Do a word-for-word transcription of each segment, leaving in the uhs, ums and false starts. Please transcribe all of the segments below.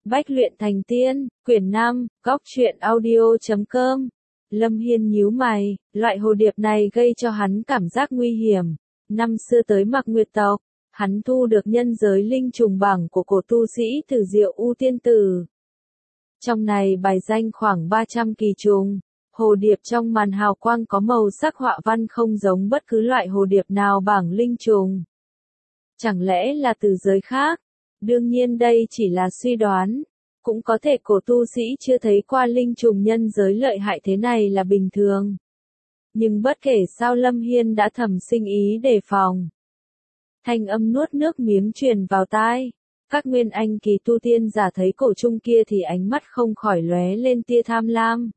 Bách luyện thành tiên, quyển năm, góc truyện audio chấm com. Lâm Hiên nhíu mày, loại hồ điệp này gây cho hắn cảm giác nguy hiểm. Năm xưa tới Mạc Nguyệt tộc, hắn thu được nhân giới linh trùng bảng của cổ tu sĩ Tử Diệu U Tiên Tử. Trong này bài danh khoảng ba trăm kỳ trùng. Hồ điệp trong màn hào quang có màu sắc họa văn không giống bất cứ loại hồ điệp nào bảng linh trùng. Chẳng lẽ là từ giới khác? Đương nhiên đây chỉ là suy đoán. Cũng có thể cổ tu sĩ chưa thấy qua linh trùng nhân giới lợi hại thế này là bình thường. Nhưng bất kể sao Lâm Hiên đã thầm sinh ý đề phòng. Thanh âm nuốt nước miếng truyền vào tai. Các nguyên anh kỳ tu tiên giả thấy cổ trùng kia thì ánh mắt không khỏi lóe lên tia tham lam.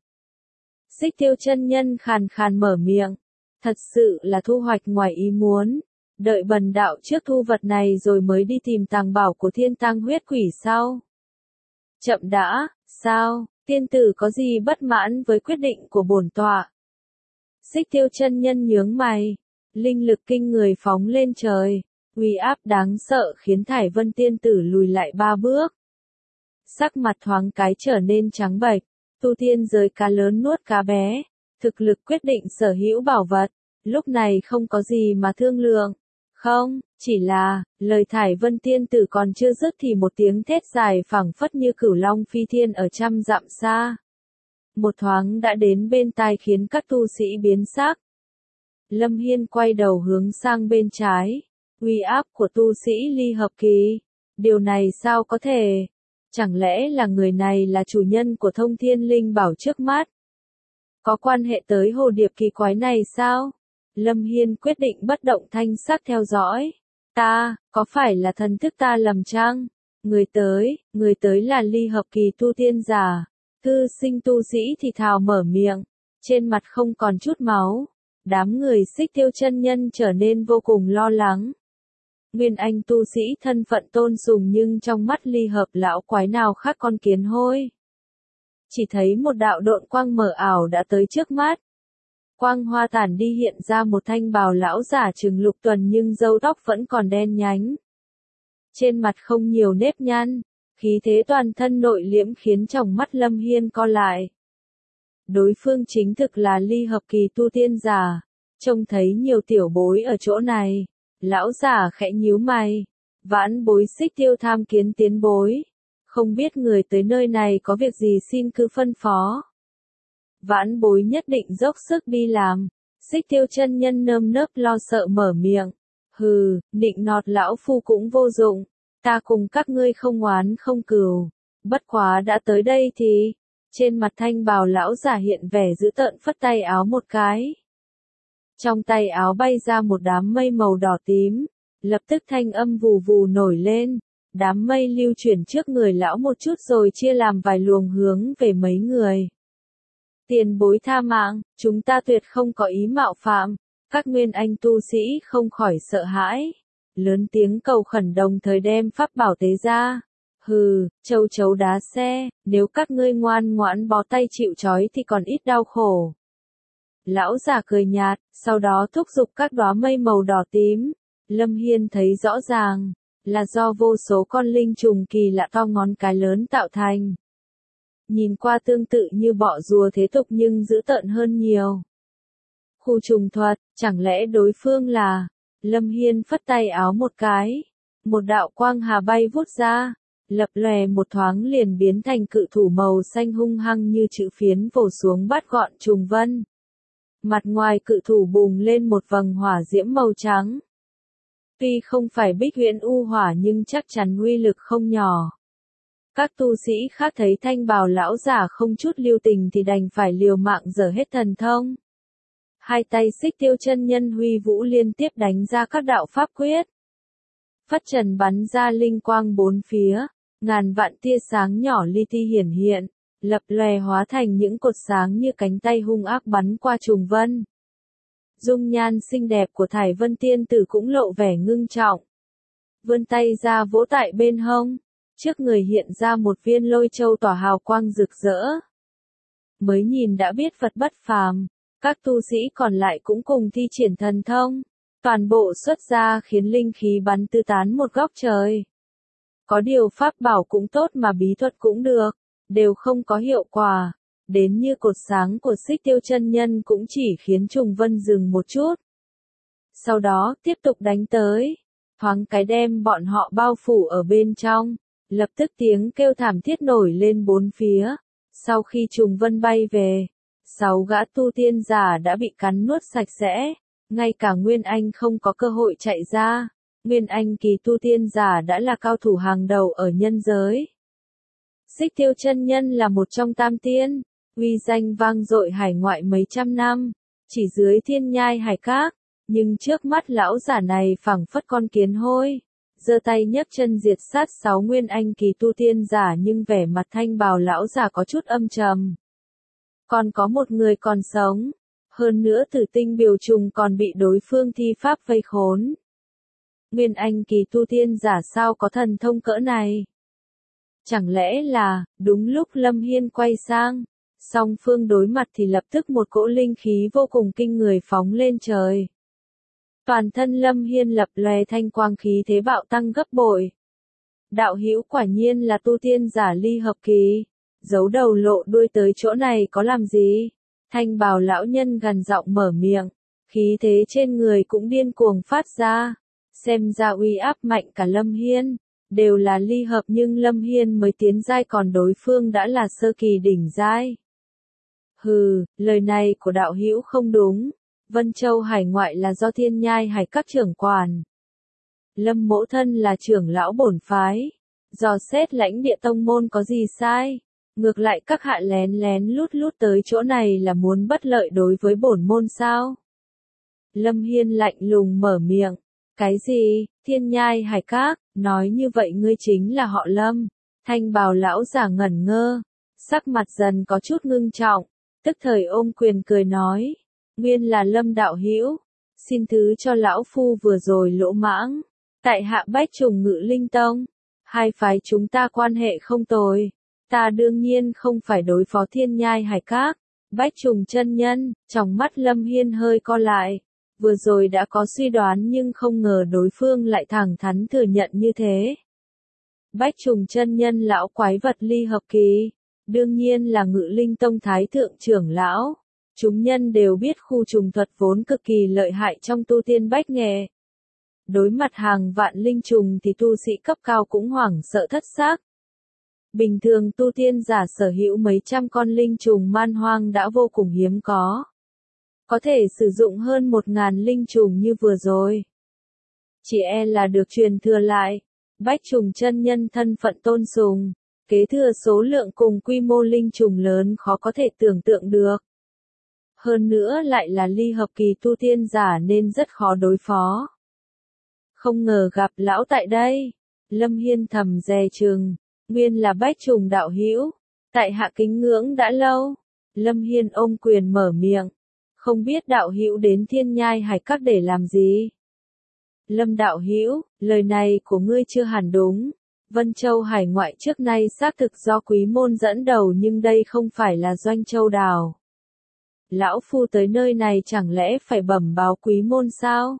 Xích Tiêu chân nhân khàn khàn mở miệng. Thật sự là thu hoạch ngoài ý muốn. Đợi bần đạo trước thu vật này rồi mới đi tìm tàng bảo của thiên tang huyết quỷ sau. Chậm đã, sao, tiên tử có gì bất mãn với quyết định của bổn tọa? Xích Tiêu chân nhân nhướng mày, linh lực kinh người phóng lên trời, uy áp đáng sợ khiến Thải Vân tiên tử lùi lại ba bước. Sắc mặt thoáng cái trở nên trắng bệch, tu tiên giới cá lớn nuốt cá bé, thực lực quyết định sở hữu bảo vật, lúc này không có gì mà thương lượng. Không, chỉ là, lời Thải Vân tiên tử còn chưa dứt thì một tiếng thét dài phảng phất như cửu long phi thiên ở trăm dặm xa. Một thoáng đã đến bên tai khiến các tu sĩ biến sắc. Lâm Hiên quay đầu hướng sang bên trái. Uy áp của tu sĩ ly hợp kỳ. Điều này sao có thể? Chẳng lẽ là người này là chủ nhân của thông thiên linh bảo trước mắt? Có quan hệ tới hồ điệp kỳ quái này sao? Lâm Hiên quyết định bất động thanh sắc theo dõi. Ta, có phải là thần thức ta lầm chăng? Người tới, người tới là ly hợp kỳ tu tiên giả. Thư sinh tu sĩ thì thào mở miệng. Trên mặt không còn chút máu. Đám người Xích Tiêu chân nhân trở nên vô cùng lo lắng. Nguyên anh tu sĩ thân phận tôn sùng nhưng trong mắt ly hợp lão quái nào khác con kiến hôi. Chỉ thấy một đạo độn quang mờ ảo đã tới trước mắt. Quang hoa tản đi hiện ra một thanh bào lão giả chừng lục tuần nhưng râu tóc vẫn còn đen nhánh. Trên mặt không nhiều nếp nhăn, khí thế toàn thân nội liễm khiến tròng mắt Lâm Hiên co lại. Đối phương chính thực là ly hợp kỳ tu tiên giả, trông thấy nhiều tiểu bối ở chỗ này, lão giả khẽ nhíu mày, vãn bối Xích Tiêu tham kiến tiến bối, không biết người tới nơi này có việc gì xin cứ phân phó. Vãn bối nhất định dốc sức đi làm. Xích Tiêu chân nhân nơm nớp lo sợ mở miệng. Hừ, nịnh nọt lão phu cũng vô dụng. Ta cùng các ngươi không oán không cừu. Bất quá đã tới đây thì. Trên mặt thanh bào lão giả hiện vẻ dữ tợn phất tay áo một cái. Trong tay áo bay ra một đám mây màu đỏ tím. Lập tức thanh âm vù vù nổi lên. Đám mây lưu chuyển trước người lão một chút rồi chia làm vài luồng hướng về mấy người. Tiền bối tha mạng, chúng ta tuyệt không có ý mạo phạm. Các nguyên anh tu sĩ không khỏi sợ hãi. Lớn tiếng cầu khẩn đồng thời đem pháp bảo tế ra. Hừ, châu chấu đá xe, nếu các ngươi ngoan ngoãn bó tay chịu trói thì còn ít đau khổ. Lão già cười nhạt, sau đó thúc giục các đóa mây màu đỏ tím. Lâm Hiên thấy rõ ràng, là do vô số con linh trùng kỳ lạ to ngón cái lớn tạo thành. Nhìn qua tương tự như bọ rùa thế tục nhưng dữ tợn hơn nhiều. Khu trùng thuật, chẳng lẽ đối phương là... Lâm Hiên phất tay áo một cái. Một đạo quang hà bay vút ra. Lập lòe một thoáng liền biến thành cự thủ màu xanh hung hăng như chữ phiến vồ xuống bắt gọn trùng vân. Mặt ngoài cự thủ bùng lên một vầng hỏa diễm màu trắng. Tuy không phải bích huyễn u hỏa nhưng chắc chắn uy lực không nhỏ. Các tu sĩ khác thấy thanh bào lão giả không chút lưu tình thì đành phải liều mạng dở hết thần thông. Hai tay Xích Tiêu chân nhân huy vũ liên tiếp đánh ra các đạo pháp quyết. Phất trần bắn ra linh quang bốn phía, ngàn vạn tia sáng nhỏ li ti hiển hiện, lập lòe hóa thành những cột sáng như cánh tay hung ác bắn qua trùng vân. Dung nhan xinh đẹp của Thải Vân tiên tử cũng lộ vẻ ngưng trọng. Vươn tay ra vỗ tại bên hông. Trước người hiện ra một viên lôi châu tỏa hào quang rực rỡ. Mới nhìn đã biết vật bất phàm, các tu sĩ còn lại cũng cùng thi triển thần thông. Toàn bộ xuất ra khiến linh khí bắn tứ tán một góc trời. Có điều pháp bảo cũng tốt mà bí thuật cũng được, đều không có hiệu quả. Đến như cột sáng của Xích Tiêu chân nhân cũng chỉ khiến Trùng Vân dừng một chút. Sau đó tiếp tục đánh tới, thoáng cái đem bọn họ bao phủ ở bên trong, lập tức tiếng kêu thảm thiết nổi lên bốn phía. Sau khi Trùng Vân bay về, sáu gã tu tiên giả đã bị cắn nuốt sạch sẽ, ngay cả Nguyên Anh không có cơ hội chạy ra. Nguyên Anh kỳ tu tiên giả đã là cao thủ hàng đầu ở nhân giới. Xích Tiêu chân nhân là một trong tam tiên, uy danh vang dội hải ngoại mấy trăm năm, chỉ dưới thiên nhai hải các, nhưng trước mắt lão giả này phảng phất con kiến hôi, giơ tay nhấc chân diệt sát sáu Nguyên Anh kỳ tu tiên giả, nhưng vẻ mặt thanh bào lão giả có chút âm trầm. Còn có một người còn sống, hơn nữa Tử Tinh Biểu Trùng còn bị đối phương thi pháp vây khốn. Nguyên Anh kỳ tu tiên giả sao có thần thông cỡ này? Chẳng lẽ là, đúng lúc Lâm Hiên quay sang, song phương đối mặt thì lập tức một cỗ linh khí vô cùng kinh người phóng lên trời. Toàn thân Lâm Hiên lập lòe thanh quang, khí thế bạo tăng gấp bội. Đạo hữu quả nhiên là tu tiên giả ly hợp kỳ, giấu đầu lộ đuôi tới chỗ này có làm gì? Thanh bào lão nhân gằn giọng mở miệng, khí thế trên người cũng điên cuồng phát ra. Xem ra uy áp mạnh cả Lâm Hiên, đều là ly hợp nhưng Lâm Hiên mới tiến giai còn đối phương đã là sơ kỳ đỉnh giai. Hừ, lời này của đạo hữu không đúng, Vân Châu hải ngoại là do thiên nhai hải các trưởng quản. Lâm mỗ thân là trưởng lão bổn phái, dò xét lãnh địa tông môn có gì sai, ngược lại các hạ lén lén lút lút tới chỗ này là muốn bất lợi đối với bổn môn sao? Lâm Hiên lạnh lùng mở miệng. Cái gì, thiên nhai hải các, nói như vậy ngươi chính là họ Lâm. Thanh bào lão giả ngẩn ngơ, sắc mặt dần có chút ngưng trọng, tức thời ôm quyền cười nói, nguyên là Lâm đạo hữu, xin thứ cho lão phu vừa rồi lỗ mãng, tại hạ Bách Trùng Ngự Linh Tông, hai phái chúng ta quan hệ không tồi, ta đương nhiên không phải đối phó thiên nhai hải các. Bách Trùng chân nhân, trong mắt Lâm Hiên hơi co lại. Vừa rồi đã có suy đoán nhưng không ngờ đối phương lại thẳng thắn thừa nhận như thế. Bách Trùng chân nhân lão quái vật ly hợp kỳ, đương nhiên là Ngự Linh Tông thái thượng trưởng lão. Chúng nhân đều biết khu trùng thuật vốn cực kỳ lợi hại trong tu tiên bách nghệ. Đối mặt hàng vạn linh trùng thì tu sĩ cấp cao cũng hoảng sợ thất xác. Bình thường tu tiên giả sở hữu mấy trăm con linh trùng man hoang đã vô cùng hiếm có. Có thể sử dụng hơn một ngàn linh trùng như vừa rồi. Chỉ e là được truyền thừa lại. Bách Trùng chân nhân thân phận tôn sùng, kế thừa số lượng cùng quy mô linh trùng lớn khó có thể tưởng tượng được. Hơn nữa lại là ly hợp kỳ tu tiên giả nên rất khó đối phó. Không ngờ gặp lão tại đây. Lâm Hiên thầm dè chừng, nguyên là Bách Trùng đạo hữu, tại hạ kính ngưỡng đã lâu. Lâm Hiên ôm quyền mở miệng. Không biết đạo hữu đến thiên nhai hải các để làm gì? Lâm đạo hữu, lời này của ngươi chưa hẳn đúng. Vân Châu hải ngoại trước nay xác thực do quý môn dẫn đầu nhưng đây không phải là Doanh Châu đảo. Lão phu tới nơi này chẳng lẽ phải bẩm báo quý môn sao?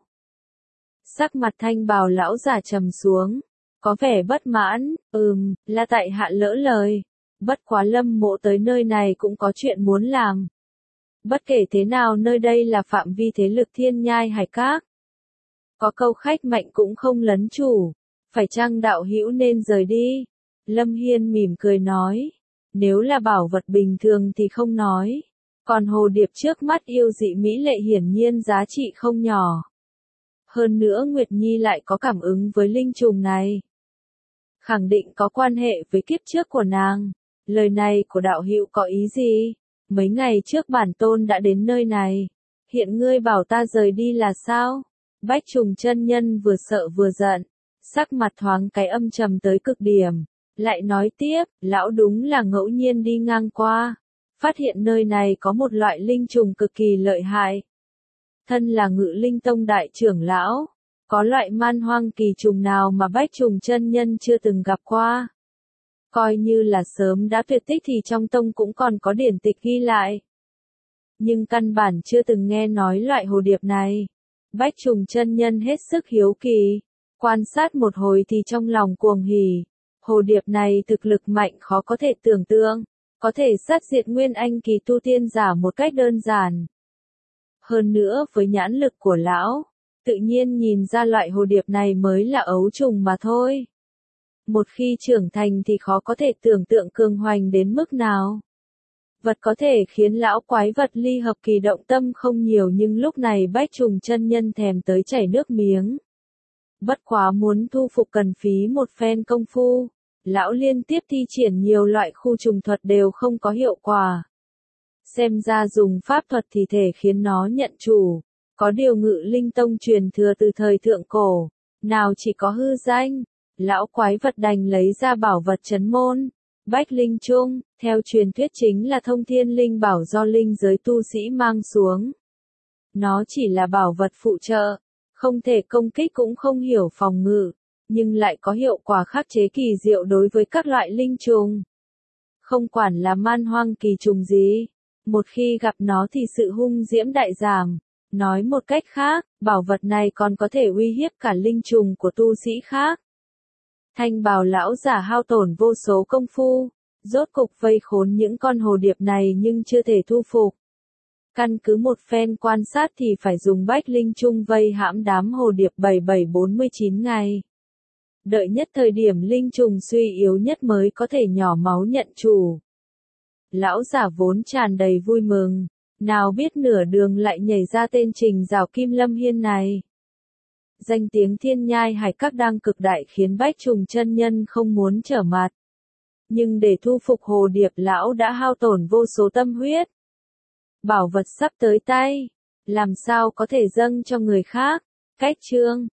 Sắc mặt thanh bào lão giả trầm xuống, có vẻ bất mãn, ừm, là tại hạ lỡ lời. Bất quá Lâm mộ tới nơi này cũng có chuyện muốn làm. Bất kể thế nào nơi đây là phạm vi thế lực thiên nhai hải các. Có câu khách mạnh cũng không lấn chủ, phải chăng đạo hữu nên rời đi? Lâm Hiên mỉm cười nói, nếu là bảo vật bình thường thì không nói, còn hồ điệp trước mắt yêu dị mỹ lệ hiển nhiên giá trị không nhỏ. Hơn nữa Nguyệt Nhi lại có cảm ứng với linh trùng này. Khẳng định có quan hệ với kiếp trước của nàng. Lời này của đạo hữu có ý gì? Mấy ngày trước bản tôn đã đến nơi này. Hiện ngươi bảo ta rời đi là sao? Bách Trùng chân nhân vừa sợ vừa giận. Sắc mặt thoáng cái âm trầm tới cực điểm. Lại nói tiếp, lão đúng là ngẫu nhiên đi ngang qua. Phát hiện nơi này có một loại linh trùng cực kỳ lợi hại. Thân là Ngự Linh Tông đại trưởng lão. Có loại man hoang kỳ trùng nào mà Bách Trùng chân nhân chưa từng gặp qua? Coi như là sớm đã tuyệt tích thì trong tông cũng còn có điển tịch ghi lại. Nhưng căn bản chưa từng nghe nói loại hồ điệp này. Bách Trùng chân nhân hết sức hiếu kỳ. Quan sát một hồi thì trong lòng cuồng hỉ. Hồ điệp này thực lực mạnh khó có thể tưởng tượng, có thể sát diệt nguyên anh kỳ tu tiên giả một cách đơn giản. Hơn nữa với nhãn lực của lão, tự nhiên nhìn ra loại hồ điệp này mới là ấu trùng mà thôi. Một khi trưởng thành thì khó có thể tưởng tượng cường hoành đến mức nào. Vật có thể khiến lão quái vật ly hợp kỳ động tâm không nhiều, nhưng lúc này Bách Trùng chân nhân thèm tới chảy nước miếng. Bất quá muốn thu phục cần phí một phen công phu, lão liên tiếp thi triển nhiều loại khu trùng thuật đều không có hiệu quả. Xem ra dùng pháp thuật thì thể khiến nó nhận chủ, có điều Ngự Linh Tông truyền thừa từ thời thượng cổ, nào chỉ có hư danh, lão quái vật đành lấy ra bảo vật trấn môn. Bách Linh Trung, theo truyền thuyết chính là thông thiên linh bảo do linh giới tu sĩ mang xuống. Nó chỉ là bảo vật phụ trợ, không thể công kích cũng không hiểu phòng ngự, nhưng lại có hiệu quả khắc chế kỳ diệu đối với các loại linh trùng. Không quản là man hoang kỳ trùng gì, một khi gặp nó thì sự hung diễm đại giảm. Nói một cách khác, bảo vật này còn có thể uy hiếp cả linh trùng của tu sĩ khác. Thanh bào lão giả hao tổn vô số công phu, rốt cục vây khốn những con hồ điệp này nhưng chưa thể thu phục. Căn cứ một phen quan sát thì phải dùng Bách Linh Trung vây hãm đám hồ điệp bảy bảy bốn mươi chín ngày. Đợi nhất thời điểm linh trùng suy yếu nhất mới có thể nhỏ máu nhận chủ. Lão giả vốn tràn đầy vui mừng, nào biết nửa đường lại nhảy ra tên Trình Giảo Kim Lâm Hiên này. Danh tiếng Thiên Nhai Hải Các đang cực đại khiến Bách Trùng chân nhân không muốn trở mặt. Nhưng để thu phục hồ điệp lão đã hao tổn vô số tâm huyết. Bảo vật sắp tới tay, làm sao có thể dâng cho người khác. Cách chương